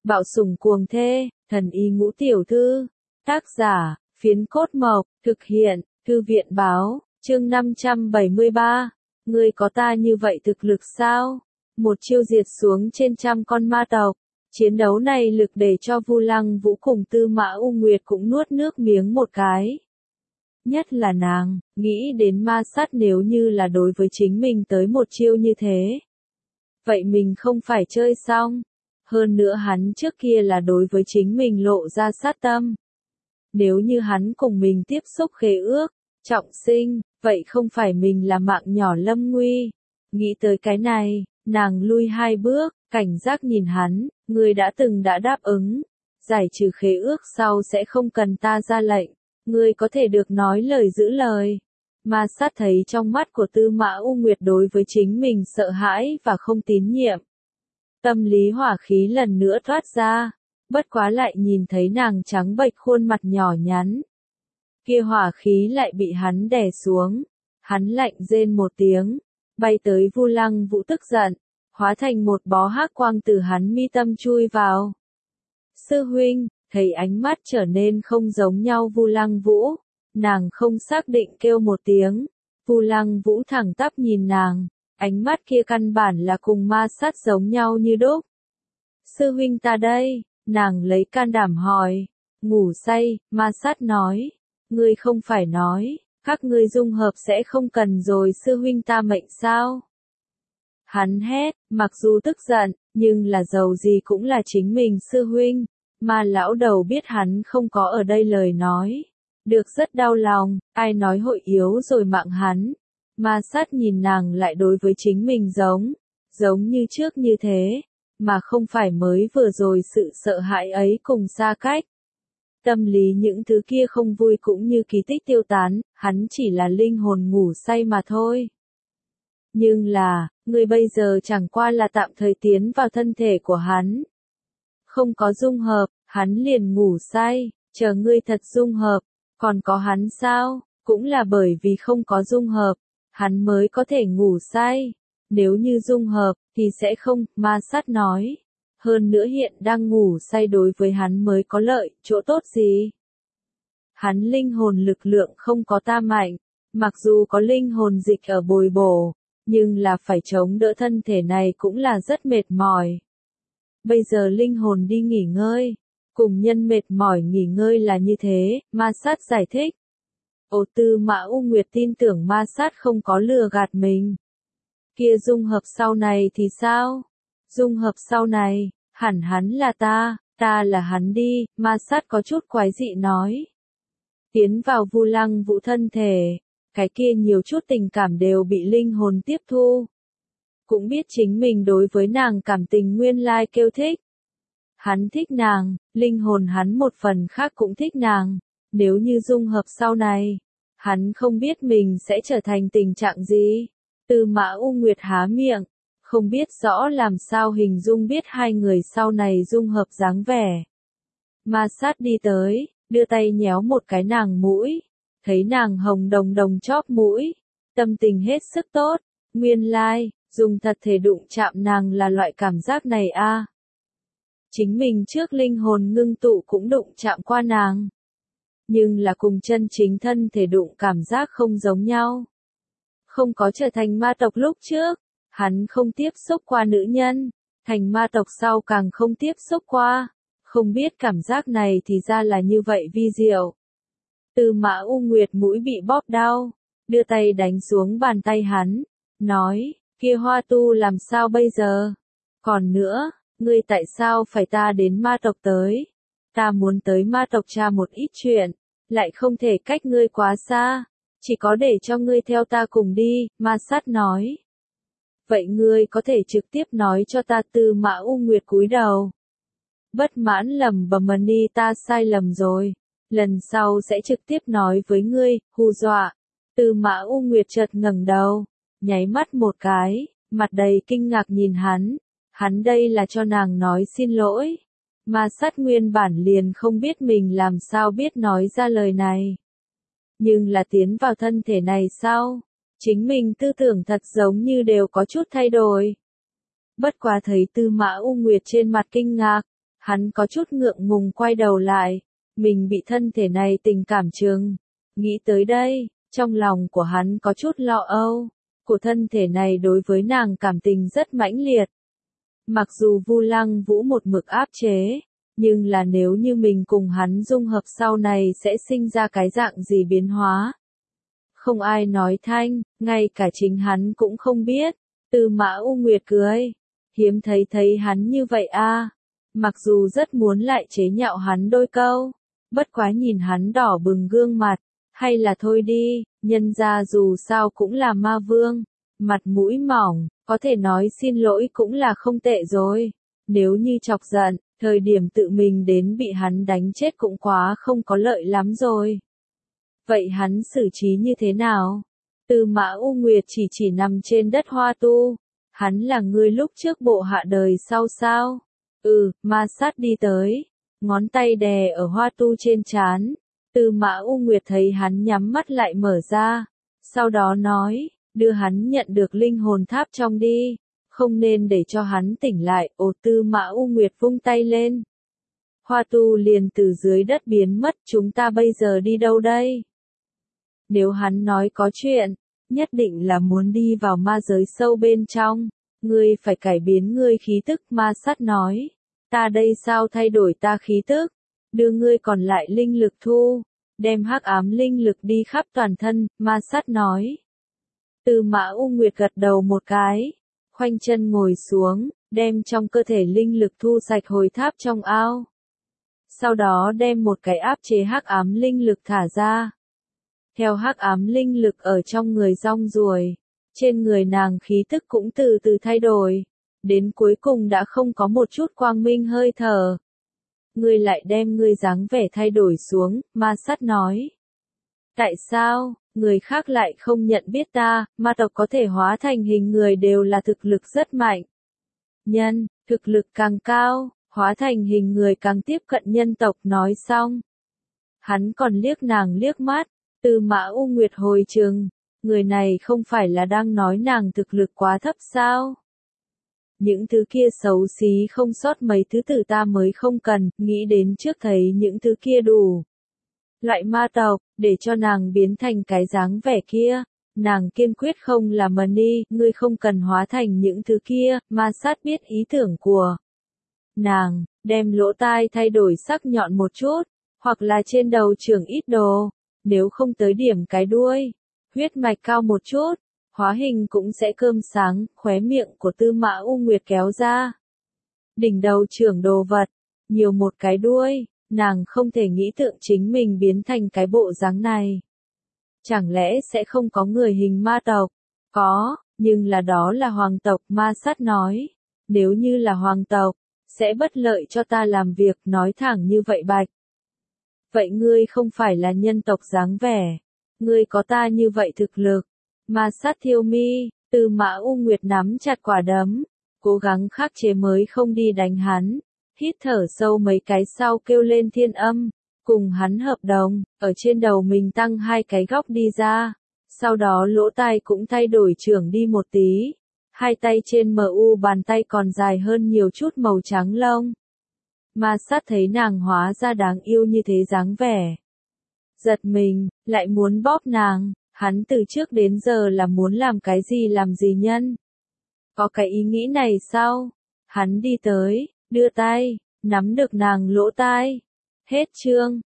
Bạo sủng cuồng thê, thần y ngũ tiểu thư. Tác giả, Phiến Cốt Mộc, thực hiện, Thư viện báo, chương 573. Ngươi có ta như vậy thực lực sao? Một chiêu diệt xuống trên trăm con ma tộc. Chiến đấu này lực để cho Vu Lăng Vũ cùng Tư Mã U Nguyệt cũng nuốt nước miếng một cái. Nhất là nàng, nghĩ đến ma sát nếu như là đối với chính mình tới một chiêu như thế. Vậy mình không phải chơi xong. Hơn nữa hắn trước kia là đối với chính mình lộ ra sát tâm. Nếu như hắn cùng mình tiếp xúc khế ước, trọng sinh, vậy không phải mình là mạng nhỏ lâm nguy. Nghĩ tới cái này, nàng lui hai bước, cảnh giác nhìn hắn, ngươi đã đáp ứng. Giải trừ khế ước sau sẽ không cần ta ra lệnh, ngươi có thể được nói lời giữ lời. Ma sát thấy trong mắt của Tư Mã U Nguyệt đối với chính mình sợ hãi và không tín nhiệm. Tâm lý hỏa khí lần nữa thoát ra, bất quá lại nhìn thấy nàng trắng bệch khuôn mặt nhỏ nhắn. Kia hỏa khí lại bị hắn đè xuống, hắn lạnh rên một tiếng, bay tới Vu Lăng Vũ tức giận, hóa thành một bó hắc quang từ hắn mi tâm chui vào. Sư huynh, thấy ánh mắt trở nên không giống nhau Vu Lăng Vũ, nàng không xác định kêu một tiếng, Vu Lăng Vũ thẳng tắp nhìn nàng. Ánh mắt kia căn bản là cùng ma sát giống nhau như đúc. Sư huynh ta đây, nàng lấy can đảm hỏi. Ngủ say, ma sát nói. Ngươi không phải nói, các ngươi dung hợp sẽ không cần rồi sư huynh ta mệnh sao? Hắn hét, mặc dù tức giận, nhưng là dầu gì cũng là chính mình sư huynh. Mà lão đầu biết hắn không có ở đây lời nói. Được rất đau lòng, ai nói hội yếu rồi mạng hắn. Ma sát nhìn nàng lại đối với chính mình giống như trước như thế, mà không phải mới vừa rồi sự sợ hãi ấy cùng xa cách. Tâm lý những thứ kia không vui cũng như kỳ tích tiêu tán, hắn chỉ là linh hồn ngủ say mà thôi. Nhưng là, người bây giờ chẳng qua là tạm thời tiến vào thân thể của hắn. Không có dung hợp, hắn liền ngủ say, chờ ngươi thật dung hợp, còn có hắn sao, cũng là bởi vì không có dung hợp. Hắn mới có thể ngủ say. Nếu như dung hợp, thì sẽ không, ma sát nói. Hơn nữa hiện đang ngủ say đối với hắn mới có lợi, chỗ tốt gì? Hắn linh hồn lực lượng không có ta mạnh. Mặc dù có linh hồn dịch ở bồi bổ, nhưng là phải chống đỡ thân thể này cũng là rất mệt mỏi. Bây giờ linh hồn đi nghỉ ngơi. Cùng nhân mệt mỏi nghỉ ngơi là như thế, ma sát giải thích. Tư Mã U Nguyệt tin tưởng ma sát không có lừa gạt mình. Kia dung hợp sau này thì sao? Dung hợp sau này, hẳn hắn là ta là hắn đi, ma sát có chút quái dị nói. Tiến vào Vu Lăng Vũ thân thể, cái kia nhiều chút tình cảm đều bị linh hồn tiếp thu. Cũng biết chính mình đối với nàng cảm tình nguyên lai kêu thích. Hắn thích nàng, linh hồn hắn một phần khác cũng thích nàng. Nếu như dung hợp sau này, hắn không biết mình sẽ trở thành tình trạng gì. Tư Mã U Nguyệt há miệng, không biết rõ làm sao hình dung biết hai người sau này dung hợp dáng vẻ. Ma sát đi tới, đưa tay nhéo một cái nàng mũi, thấy nàng hồng đồng đồng chóp mũi, tâm tình hết sức tốt, nguyên lai, dùng thật thể đụng chạm nàng là loại cảm giác này a. Chính mình trước linh hồn ngưng tụ cũng đụng chạm qua nàng. Nhưng là cùng chân chính thân thể đụng cảm giác không giống nhau. Không có trở thành ma tộc lúc trước, hắn không tiếp xúc qua nữ nhân, thành ma tộc sau càng không tiếp xúc qua, không biết cảm giác này thì ra là như vậy vi diệu. Tư Mã U Nguyệt mũi bị bóp đau, đưa tay đánh xuống bàn tay hắn, nói, kia Hoa Tu làm sao bây giờ? Còn nữa, ngươi tại sao phải ta đến ma tộc tới? Ta muốn tới ma tộc tra một ít chuyện, lại không thể cách ngươi quá xa, chỉ có để cho ngươi theo ta cùng đi, ma sát nói. Vậy ngươi có thể trực tiếp nói cho ta. Tư Mã U Nguyệt cúi đầu. Bất mãn lầm bầm ni ta sai lầm rồi, lần sau sẽ trực tiếp nói với ngươi, hù dọa. Tư Mã U Nguyệt chợt ngẩng đầu, nháy mắt một cái, mặt đầy kinh ngạc nhìn hắn đây là cho nàng nói xin lỗi. Ma sát nguyên bản liền không biết mình làm sao biết nói ra lời này. Nhưng là tiến vào thân thể này sau, chính mình tư tưởng thật giống như đều có chút thay đổi. Bất quá thấy Tư Mã U Nguyệt trên mặt kinh ngạc, Hắn có chút ngượng ngùng quay đầu lại, mình bị thân thể này tình cảm chừng. Nghĩ tới đây, trong lòng của hắn có chút lo âu, của thân thể này đối với nàng cảm tình rất mãnh liệt. Mặc dù Vu Lăng Vũ một mực áp chế, nhưng là nếu như mình cùng hắn dung hợp sau này sẽ sinh ra cái dạng gì biến hóa. Không ai nói thanh, ngay cả chính hắn cũng không biết. Tư Mã U Nguyệt cười, hiếm thấy hắn như vậy a. Mặc dù rất muốn lại chế nhạo hắn đôi câu, bất quá nhìn hắn đỏ bừng gương mặt, hay là thôi đi, nhân ra dù sao cũng là ma vương, mặt mũi mỏng, có thể nói xin lỗi cũng là không tệ rồi. Nếu như chọc giận, thời điểm tự mình đến bị hắn đánh chết cũng quá không có lợi lắm rồi. Vậy hắn xử trí như thế nào? Tư Mã U Nguyệt chỉ nằm trên đất Hoa Tu. Hắn là người lúc trước bộ hạ đời sau sao? Ma Sát đi tới, ngón tay đè ở Hoa Tu trên trán. Tư Mã U Nguyệt thấy hắn nhắm mắt lại mở ra, sau đó nói, đưa hắn nhận được linh hồn tháp trong đi, không nên để cho hắn tỉnh lại. Tư Mã U Nguyệt vung tay lên. Hoa Tu liền từ dưới đất biến mất, chúng ta bây giờ đi đâu đây? Nếu hắn nói có chuyện, nhất định là muốn đi vào ma giới sâu bên trong, ngươi phải cải biến ngươi khí tức. Ma Sát nói, ta đây sao thay đổi ta khí tức, đưa ngươi còn lại linh lực thu, đem hắc ám linh lực đi khắp toàn thân. Ma Sát nói. Tư Mã U Nguyệt gật đầu một cái, khoanh chân ngồi xuống, đem trong cơ thể linh lực thu sạch hồi tháp trong ao. Sau đó đem một cái áp chế hắc ám linh lực thả ra. Theo hắc ám linh lực ở trong người rong ruổi, trên người nàng khí tức cũng từ từ thay đổi, đến cuối cùng đã không có một chút quang minh hơi thở. Ngươi lại đem ngươi dáng vẻ thay đổi xuống, Ma Sát nói. Tại sao, người khác lại không nhận biết ta? Ma tộc có thể hóa thành hình người đều là thực lực rất mạnh. Nhân, thực lực càng cao, hóa thành hình người càng tiếp cận nhân tộc. Nói xong, hắn còn liếc nàng liếc mắt. Tư Mã U Nguyệt hồi chừng, người này không phải là đang nói nàng thực lực quá thấp sao? Những thứ kia xấu xí không sót mấy thứ tử ta mới không cần, nghĩ đến trước thấy những thứ kia đủ. Loại ma tộc, để cho nàng biến thành cái dáng vẻ kia, nàng kiên quyết không làm đi, ngươi không cần hóa thành những thứ kia. Ma Sát biết ý tưởng của nàng, đem lỗ tai thay đổi sắc nhọn một chút, hoặc là trên đầu trưởng ít đồ, nếu không tới điểm cái đuôi, huyết mạch cao một chút, hóa hình cũng sẽ cơm sáng. Khóe miệng của Tư Mã U Nguyệt kéo ra. Đỉnh đầu trưởng đồ vật, nhiều một cái đuôi, nàng không thể nghĩ tượng chính mình biến thành cái bộ dáng này. Chẳng lẽ sẽ không có người hình ma tộc? Có, nhưng là đó là hoàng tộc. Ma Sát nói. Nếu như là hoàng tộc, sẽ bất lợi cho ta làm việc. Nói thẳng như vậy bạch. Vậy ngươi không phải là nhân tộc dáng vẻ. Ngươi có ta như vậy thực lực. Ma Sát thiêu mi, Tư Mã U Nguyệt nắm chặt quả đấm, cố gắng khắc chế mới không đi đánh hắn. Hít thở sâu mấy cái sau kêu lên thiên âm, cùng hắn hợp đồng, ở trên đầu mình tăng 2 cái góc đi ra. Sau đó lỗ tai cũng thay đổi trưởng đi một tí. 2 tay trên mu bàn tay còn dài hơn nhiều chút màu trắng lông. Ma Sát thấy nàng hóa ra đáng yêu như thế dáng vẻ. Giật mình, lại muốn bóp nàng. Hắn từ trước đến giờ là muốn làm cái gì làm gì nhân. Có cái ý nghĩ này sao? Hắn đi tới, đưa tay, nắm được nàng lỗ tai. Hết chương.